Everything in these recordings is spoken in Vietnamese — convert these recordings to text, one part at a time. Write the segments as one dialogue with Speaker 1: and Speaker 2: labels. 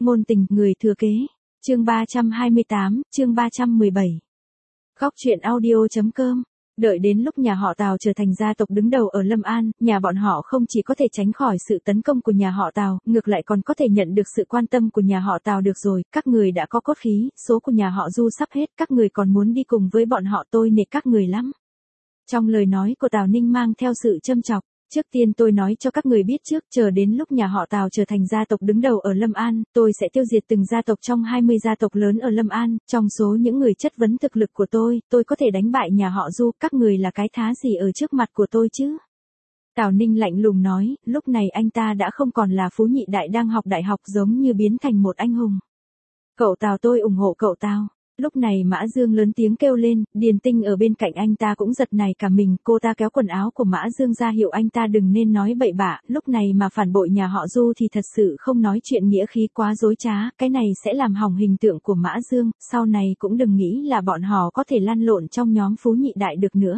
Speaker 1: Ngôn tình, người thừa kế. Chương 328, chương 317. Góc truyện audio.com. Đợi đến lúc nhà họ Tào trở thành gia tộc đứng đầu ở Lâm An, nhà bọn họ không chỉ có thể tránh khỏi sự tấn công của nhà họ Tào, ngược lại còn có thể nhận được sự quan tâm của nhà họ Tào. Được rồi, các người đã có cốt khí, số của nhà họ Du sắp hết, các người còn muốn đi cùng với bọn họ, tôi nể các người lắm. Trong lời nói của Tào Ninh mang theo sự châm chọc. Trước tiên tôi nói cho các người biết trước, chờ đến lúc nhà họ Tào trở thành gia tộc đứng đầu ở Lâm An, tôi sẽ tiêu diệt từng gia tộc trong 20 gia tộc lớn ở Lâm An. Trong số những người chất vấn thực lực của tôi có thể đánh bại nhà họ Du, các người là cái thá gì ở trước mặt của tôi chứ? Tào Ninh lạnh lùng nói, lúc này anh ta đã không còn là phú nhị đại đang học đại học, giống như biến thành một anh hùng. Cậu Tào, tôi ủng hộ cậu Tào. Lúc này Mã Dương lớn tiếng kêu lên, Điền Tinh ở bên cạnh anh ta cũng giật nảy cả mình, cô ta kéo quần áo của Mã Dương ra hiệu anh ta đừng nên nói bậy bạ, lúc này mà phản bội nhà họ Du thì thật sự không nói chuyện nghĩa khí, quá dối trá, cái này sẽ làm hỏng hình tượng của Mã Dương, sau này cũng đừng nghĩ là bọn họ có thể lăn lộn trong nhóm phú nhị đại được nữa.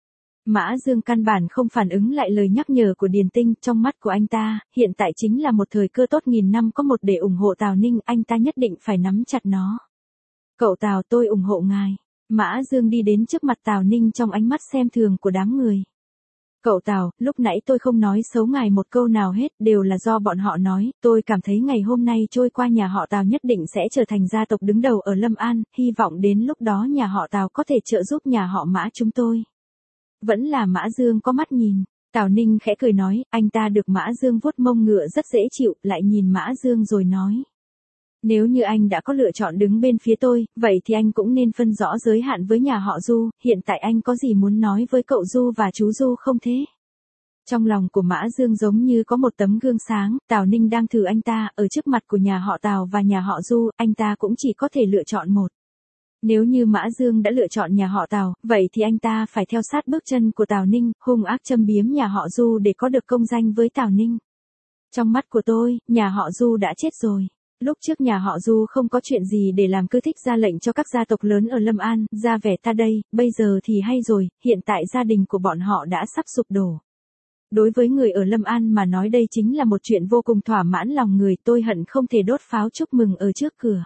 Speaker 1: Mã Dương căn bản không phản ứng lại lời nhắc nhở của Điền Tinh, trong mắt của anh ta, hiện tại chính là một thời cơ tốt nghìn năm có một để ủng hộ Tào Ninh, anh ta nhất định phải nắm chặt nó. Cậu Tào, tôi ủng hộ ngài. Mã Dương đi đến trước mặt Tào Ninh trong ánh mắt xem thường của đám người. Cậu Tào, lúc nãy tôi không nói xấu ngài một câu nào hết, đều là do bọn họ nói, tôi cảm thấy ngày hôm nay trôi qua nhà họ Tào nhất định sẽ trở thành gia tộc đứng đầu ở Lâm An, hy vọng đến lúc đó nhà họ Tào có thể trợ giúp nhà họ Mã chúng tôi. Vẫn là Mã Dương có mắt nhìn. Tào Ninh khẽ cười nói, anh ta được Mã Dương vuốt mông ngựa rất dễ chịu, lại nhìn Mã Dương rồi nói. Nếu như anh đã có lựa chọn đứng bên phía tôi, vậy thì anh cũng nên phân rõ giới hạn với nhà họ Du, hiện tại anh có gì muốn nói với cậu Du và chú Du không thế? Trong lòng của Mã Dương giống như có một tấm gương sáng, Tào Ninh đang thử anh ta, ở trước mặt của nhà họ Tào và nhà họ Du, anh ta cũng chỉ có thể lựa chọn một. Nếu như Mã Dương đã lựa chọn nhà họ Tào, vậy thì anh ta phải theo sát bước chân của Tào Ninh, hung ác châm biếm nhà họ Du để có được công danh với Tào Ninh. Trong mắt của tôi, nhà họ Du đã chết rồi. Lúc trước nhà họ Du không có chuyện gì để làm cứ thích ra lệnh cho các gia tộc lớn ở Lâm An, ra vẻ ta đây, bây giờ thì hay rồi, hiện tại gia đình của bọn họ đã sắp sụp đổ. Đối với người ở Lâm An mà nói đây chính là một chuyện vô cùng thỏa mãn lòng người, tôi hận không thể đốt pháo chúc mừng ở trước cửa.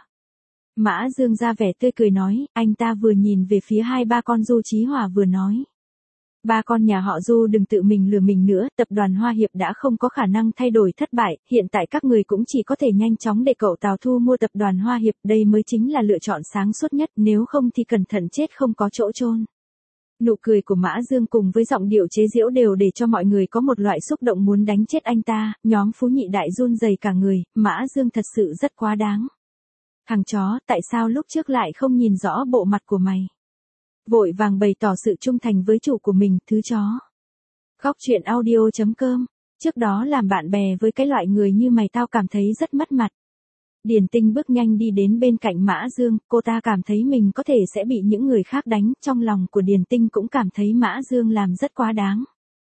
Speaker 1: Mã Dương ra vẻ tươi cười nói, anh ta vừa nhìn về phía hai ba con Du Chí Hòa vừa nói. Ba con nhà họ Du đừng tự mình lừa mình nữa, tập đoàn Hoa Hiệp đã không có khả năng thay đổi thất bại, hiện tại các người cũng chỉ có thể nhanh chóng để cậu Tào thu mua tập đoàn Hoa Hiệp, đây mới chính là lựa chọn sáng suốt nhất, nếu không thì cẩn thận chết không có chỗ chôn. Nụ cười của Mã Dương cùng với giọng điệu chế giễu đều để cho mọi người có một loại xúc động muốn đánh chết anh ta, nhóm phú nhị đại run rẩy cả người, Mã Dương thật sự rất quá đáng. Thằng chó, tại sao lúc trước lại không nhìn rõ bộ mặt của mày? Vội vàng bày tỏ sự trung thành với chủ của mình, thứ chó. Góc truyện audio.com. Trước đó làm bạn bè với cái loại người như mày tao cảm thấy rất mất mặt. Điền Tinh bước nhanh đi đến bên cạnh Mã Dương, cô ta cảm thấy mình có thể sẽ bị những người khác đánh, trong lòng của Điền Tinh cũng cảm thấy Mã Dương làm rất quá đáng.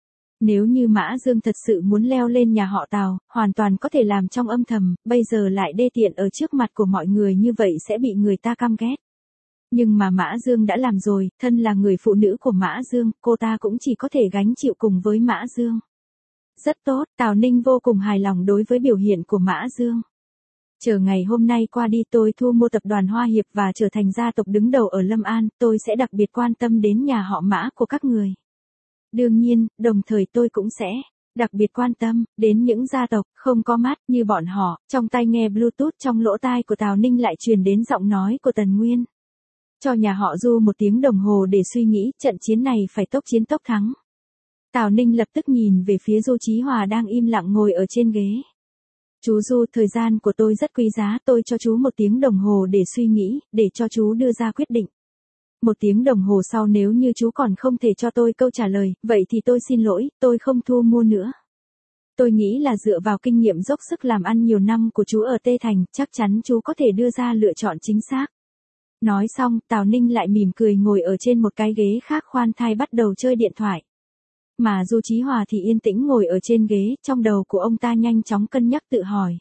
Speaker 1: Nếu như Mã Dương thật sự muốn leo lên nhà họ Tào, hoàn toàn có thể làm trong âm thầm, bây giờ lại đê tiện ở trước mặt của mọi người như vậy sẽ bị người ta căm ghét. Nhưng mà Mã Dương đã làm rồi, thân là người phụ nữ của Mã Dương, cô ta cũng chỉ có thể gánh chịu cùng với Mã Dương. Rất tốt, Tào Ninh vô cùng hài lòng đối với biểu hiện của Mã Dương. Chờ ngày hôm nay qua đi tôi thu mua tập đoàn Hoa Hiệp và trở thành gia tộc đứng đầu ở Lâm An, tôi sẽ đặc biệt quan tâm đến nhà họ Mã của các người. Đương nhiên, đồng thời tôi cũng sẽ đặc biệt quan tâm đến những gia tộc không có mắt như bọn họ. Trong tai nghe Bluetooth trong lỗ tai của Tào Ninh lại truyền đến giọng nói của Tần Nguyên. Cho nhà họ Du 1 tiếng đồng hồ để suy nghĩ, trận chiến này phải tốc chiến tốc thắng. Tào Ninh lập tức nhìn về phía Du Chí Hòa đang im lặng ngồi ở trên ghế. Chú Du, thời gian của tôi rất quý giá, tôi cho chú 1 tiếng đồng hồ để suy nghĩ, để cho chú đưa ra quyết định. 1 tiếng đồng hồ sau nếu như chú còn không thể cho tôi câu trả lời, vậy thì tôi xin lỗi, tôi không thu mua nữa. Tôi nghĩ là dựa vào kinh nghiệm dốc sức làm ăn nhiều năm của chú ở Tê Thành, chắc chắn chú có thể đưa ra lựa chọn chính xác. Nói xong, Tào Ninh lại mỉm cười ngồi ở trên một cái ghế khác khoan thai bắt đầu chơi điện thoại. Mà Du Chí Hòa thì yên tĩnh ngồi ở trên ghế, trong đầu của ông ta nhanh chóng cân nhắc tự hỏi.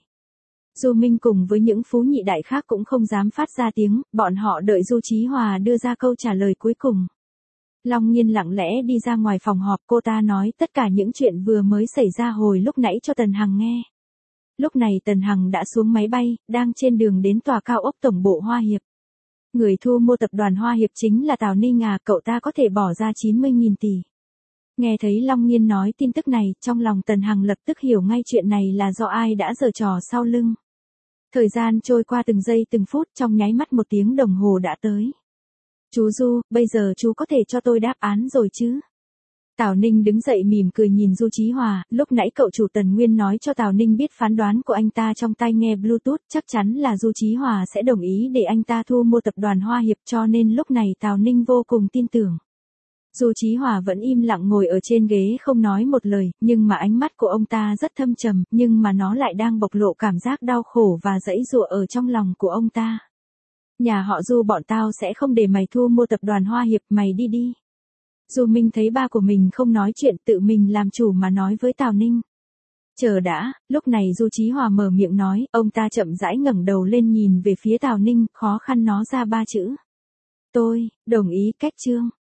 Speaker 1: Du Minh cùng với những phú nhị đại khác cũng không dám phát ra tiếng, bọn họ đợi Du Chí Hòa đưa ra câu trả lời cuối cùng. Long Nhiên lặng lẽ đi ra ngoài phòng họp, cô ta nói tất cả những chuyện vừa mới xảy ra hồi lúc nãy cho Tần Hằng nghe. Lúc này Tần Hằng đã xuống máy bay, đang trên đường đến tòa cao ốc tổng bộ Hoa Hiệp. Người thu mua tập đoàn Hoa Hiệp chính là Tào Ninh à, cậu ta có thể bỏ ra 90.000 tỷ. Nghe thấy Long Nghiên nói tin tức này, trong lòng Tần Hằng lập tức hiểu ngay chuyện này là do ai đã giở trò sau lưng. Thời gian trôi qua từng giây từng phút, trong nháy mắt 1 tiếng đồng hồ đã tới. Chú Du, bây giờ chú có thể cho tôi đáp án rồi chứ? Tào Ninh đứng dậy mỉm cười nhìn Du Chí Hòa, lúc nãy cậu chủ Tần Nguyên nói cho Tào Ninh biết phán đoán của anh ta trong tai nghe Bluetooth, chắc chắn là Du Chí Hòa sẽ đồng ý để anh ta thu mua tập đoàn Hoa Hiệp, cho nên lúc này Tào Ninh vô cùng tin tưởng. Du Chí Hòa vẫn im lặng ngồi ở trên ghế không nói một lời, nhưng mà ánh mắt của ông ta rất thâm trầm, nhưng mà nó lại đang bộc lộ cảm giác đau khổ và giãy giụa ở trong lòng của ông ta. Nhà họ Du bọn tao sẽ không để mày thu mua tập đoàn Hoa Hiệp, mày đi đi. Du Minh thấy ba của mình không nói chuyện, tự mình làm chủ mà nói với Tào Ninh. Chờ đã, lúc này Du Chí Hòa mở miệng nói, ông ta chậm rãi ngẩng đầu lên nhìn về phía Tào Ninh, khó khăn nói ra 3 chữ. Tôi, đồng ý, cách chương.